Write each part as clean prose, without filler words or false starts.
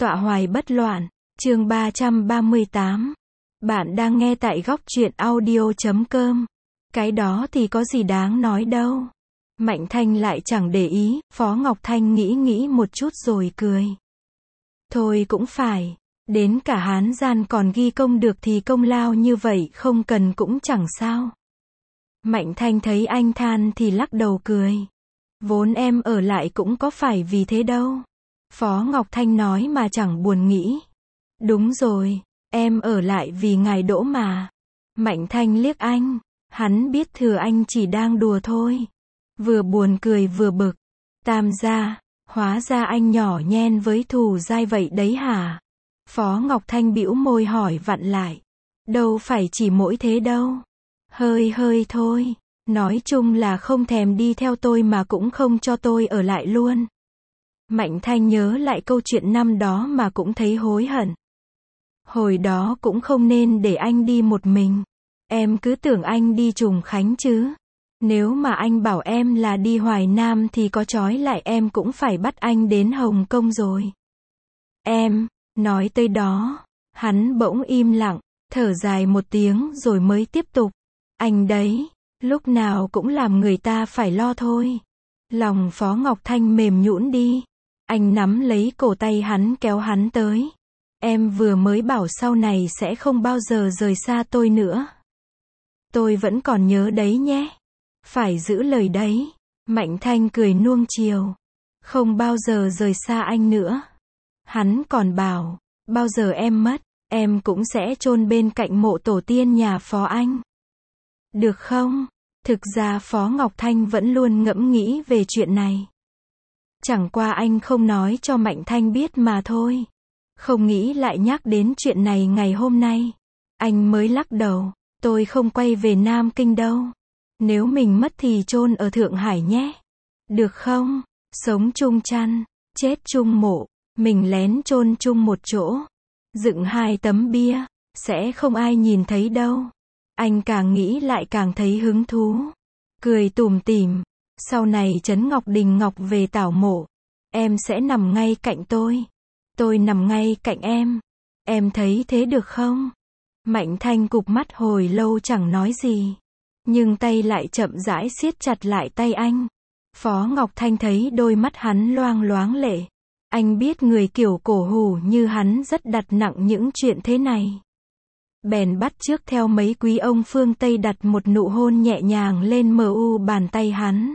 Tọa hoài bất loạn, chương 338. Bạn đang nghe tại góc truyện audio.com. Cái đó thì có gì đáng nói đâu. Mạnh Thanh lại chẳng để ý, Phó Ngọc Thanh nghĩ một chút rồi cười. Thôi cũng phải, đến cả Hán gian còn ghi công được thì công lao như vậy không cần cũng chẳng sao. Mạnh Thanh thấy anh than thì lắc đầu cười. Vốn em ở lại cũng có phải vì thế đâu. Phó Ngọc Thanh nói mà chẳng buồn nghĩ. Đúng rồi, em ở lại vì ngài Đỗ mà. Mạnh Thanh liếc anh, hắn biết thừa anh chỉ đang đùa thôi. Vừa buồn cười vừa bực. Tam gia, hóa ra anh nhỏ nhen với thù dai vậy đấy hả? Phó Ngọc Thanh bĩu môi hỏi vặn lại. Đâu phải chỉ mỗi thế đâu. Hơi thôi. Nói chung là không thèm đi theo tôi mà cũng không cho tôi ở lại luôn. Mạnh Thanh nhớ lại câu chuyện năm đó mà cũng thấy hối hận. Hồi đó cũng không nên để anh đi một mình. Em cứ tưởng anh đi Trùng Khánh chứ. Nếu mà anh bảo em là đi Hoài Nam thì có trói lại em cũng phải bắt anh đến Hồng Kông rồi. Em, nói tới đó, hắn bỗng im lặng, thở dài một tiếng rồi mới tiếp tục. Anh đấy, lúc nào cũng làm người ta phải lo thôi. Lòng Phó Ngọc Thanh mềm nhũn đi. Anh nắm lấy cổ tay hắn kéo hắn tới. Em vừa mới bảo sau này sẽ không bao giờ rời xa tôi nữa. Tôi vẫn còn nhớ đấy nhé. Phải giữ lời đấy. Mạnh Thanh cười nuông chiều. Không bao giờ rời xa anh nữa. Hắn còn bảo, bao giờ em mất, em cũng sẽ chôn bên cạnh mộ tổ tiên nhà Phó anh. Được không? Thực ra Phó Ngọc Thanh vẫn luôn ngẫm nghĩ về chuyện này. Chẳng qua anh không nói cho Mạnh Thanh biết mà thôi. Không nghĩ lại nhắc đến chuyện này ngày hôm nay. Anh mới lắc đầu, tôi không quay về Nam Kinh đâu. Nếu mình mất thì chôn ở Thượng Hải nhé. Được không? Sống chung chăn, chết chung mộ, mình lén chôn chung một chỗ. Dựng 2 tấm bia, sẽ không ai nhìn thấy đâu. Anh càng nghĩ lại càng thấy hứng thú. Cười tủm tỉm. Sau này Trấn Ngọc Đình Ngọc về tảo mộ, em sẽ nằm ngay cạnh tôi nằm ngay cạnh em. Em thấy thế được không? Mạnh Thanh cụp mắt hồi lâu chẳng nói gì. Nhưng tay lại chậm rãi siết chặt lại tay anh. Phó Ngọc Thanh thấy đôi mắt hắn loang loáng lệ. Anh biết người kiểu cổ hủ như hắn rất đặt nặng những chuyện thế này. Bèn bắt chước theo mấy quý ông phương Tây đặt một nụ hôn nhẹ nhàng lên bàn tay hắn.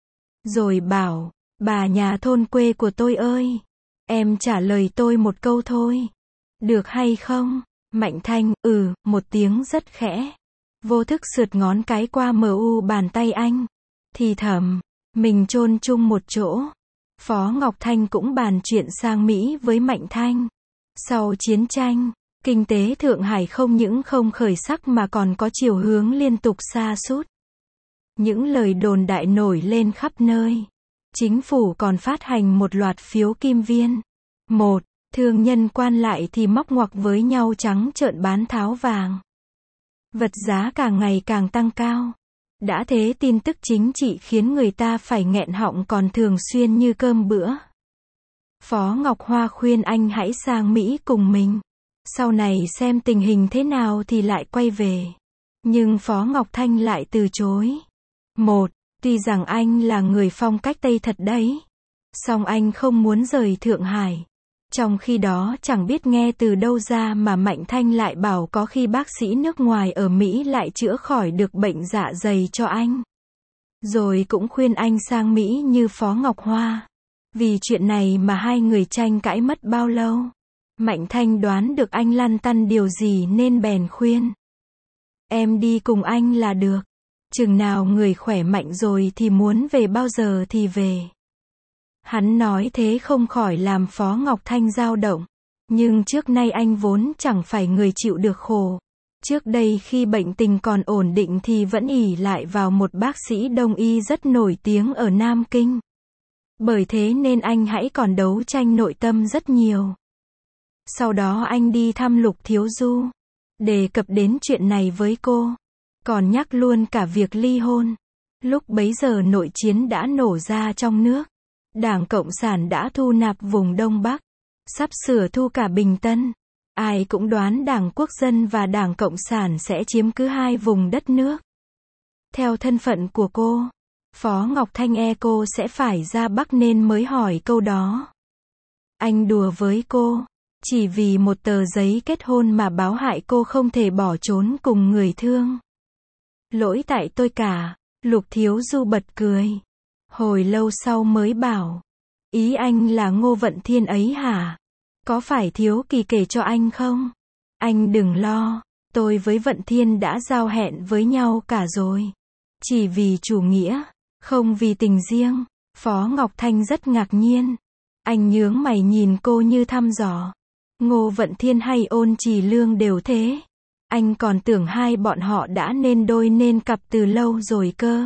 Rồi bảo, bà nhà thôn quê của tôi ơi, em trả lời tôi một câu thôi. Được hay không? Mạnh Thanh, một tiếng rất khẽ. Vô thức sượt ngón cái qua bàn tay anh. Thì thầm, mình chôn chung một chỗ. Phó Ngọc Thanh cũng bàn chuyện sang Mỹ với Mạnh Thanh. Sau chiến tranh, kinh tế Thượng Hải không những không khởi sắc mà còn có chiều hướng liên tục sa sút. Những lời đồn đại nổi lên khắp nơi. Chính phủ còn phát hành một loạt phiếu kim viên. Thương nhân quan lại thì móc ngoặc với nhau trắng trợn bán tháo vàng. Vật giá càng ngày càng tăng cao. Đã thế tin tức chính trị khiến người ta phải nghẹn họng còn thường xuyên như cơm bữa. Phó Ngọc Hoa khuyên anh hãy sang Mỹ cùng mình. Sau này xem tình hình thế nào thì lại quay về. Nhưng Phó Ngọc Thanh lại từ chối. Tuy rằng anh là người phong cách Tây thật đấy. Song anh không muốn rời Thượng Hải. Trong khi đó chẳng biết nghe từ đâu ra mà Mạnh Thanh lại bảo có khi bác sĩ nước ngoài ở Mỹ lại chữa khỏi được bệnh dạ dày cho anh. Rồi cũng khuyên anh sang Mỹ như Phó Ngọc Hoa. Vì chuyện này mà hai người tranh cãi mất bao lâu. Mạnh Thanh đoán được anh lăn tăn điều gì nên bèn khuyên. Em đi cùng anh là được. Chừng nào người khỏe mạnh rồi thì muốn về bao giờ thì về. Hắn nói thế không khỏi làm Phó Ngọc Thanh dao động. Nhưng trước nay anh vốn chẳng phải người chịu được khổ. Trước đây khi bệnh tình còn ổn định thì vẫn ỷ lại vào một bác sĩ đông y rất nổi tiếng ở Nam Kinh. Bởi thế nên anh hãy còn đấu tranh nội tâm rất nhiều. Sau đó anh đi thăm Lục Thiếu Du. Đề cập đến chuyện này với cô. Còn nhắc luôn cả việc ly hôn. Lúc bấy giờ nội chiến đã nổ ra trong nước. Đảng Cộng sản đã thu nạp vùng Đông Bắc. Sắp sửa thu cả Bình Tân. Ai cũng đoán Đảng Quốc dân và Đảng Cộng sản sẽ chiếm cứ hai vùng đất nước. Theo thân phận của cô, Phó Ngọc Thanh cô sẽ phải ra Bắc nên mới hỏi câu đó. Anh đùa với cô. Chỉ vì một tờ giấy kết hôn mà báo hại cô không thể bỏ trốn cùng người thương. Lỗi tại tôi cả. Lục Thiếu Du bật cười. Hồi lâu sau mới bảo. Ý anh là Ngô Vận Thiên ấy hả? Có phải Thiếu Kỳ kể cho anh không? Anh đừng lo. Tôi với Vận Thiên đã giao hẹn với nhau cả rồi. Chỉ vì chủ nghĩa, không vì tình riêng. Phó Ngọc Thanh rất ngạc nhiên. Anh nhướng mày nhìn cô như thăm dò. Ngô Vận Thiên hay Ôn Trì Lương đều thế. Anh còn tưởng hai bọn họ đã nên đôi nên cặp từ lâu rồi cơ.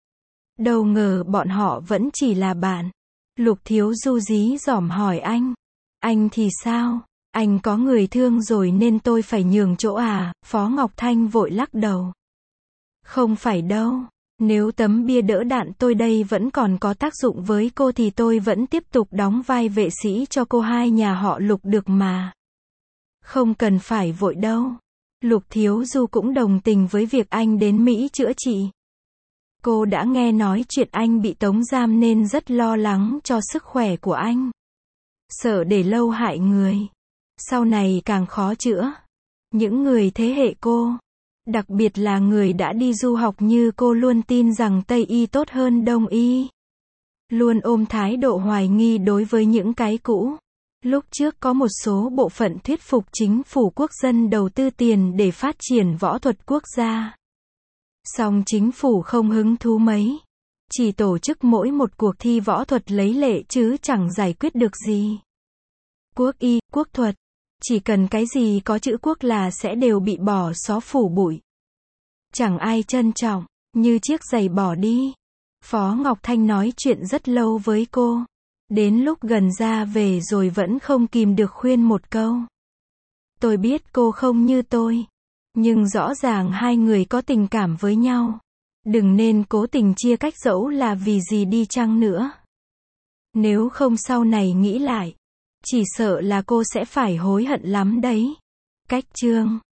Đâu ngờ bọn họ vẫn chỉ là bạn. Lục Thiếu Du dí dỏm hỏi anh. Anh thì sao? Anh có người thương rồi nên tôi phải nhường chỗ à? Phó Ngọc Thanh vội lắc đầu. Không phải đâu. Nếu tấm bia đỡ đạn tôi đây vẫn còn có tác dụng với cô thì tôi vẫn tiếp tục đóng vai vệ sĩ cho cô hai nhà họ Lục được mà. Không cần phải vội đâu. Lục Thiếu Du cũng đồng tình với việc anh đến Mỹ chữa trị. Cô đã nghe nói chuyện anh bị tống giam nên rất lo lắng cho sức khỏe của anh. Sợ để lâu hại người. Sau này càng khó chữa. Những người thế hệ cô, đặc biệt là người đã đi du học như cô luôn tin rằng Tây Y tốt hơn Đông Y. Luôn ôm thái độ hoài nghi đối với những cái cũ. Lúc trước có một số bộ phận thuyết phục chính phủ quốc dân đầu tư tiền để phát triển võ thuật quốc gia. Song chính phủ không hứng thú mấy. Chỉ tổ chức mỗi một cuộc thi võ thuật lấy lệ chứ chẳng giải quyết được gì. Quốc y, quốc thuật. Chỉ cần cái gì có chữ quốc là sẽ đều bị bỏ xó phủ bụi. Chẳng ai trân trọng, như chiếc giày bỏ đi. Phó Ngọc Thanh nói chuyện rất lâu với cô. Đến lúc gần ra về rồi vẫn không kìm được khuyên một câu. Tôi biết cô không như tôi. Nhưng rõ ràng hai người có tình cảm với nhau. Đừng nên cố tình chia cách dẫu là vì gì đi chăng nữa. Nếu không sau này nghĩ lại. Chỉ sợ là cô sẽ phải hối hận lắm đấy. Cách chương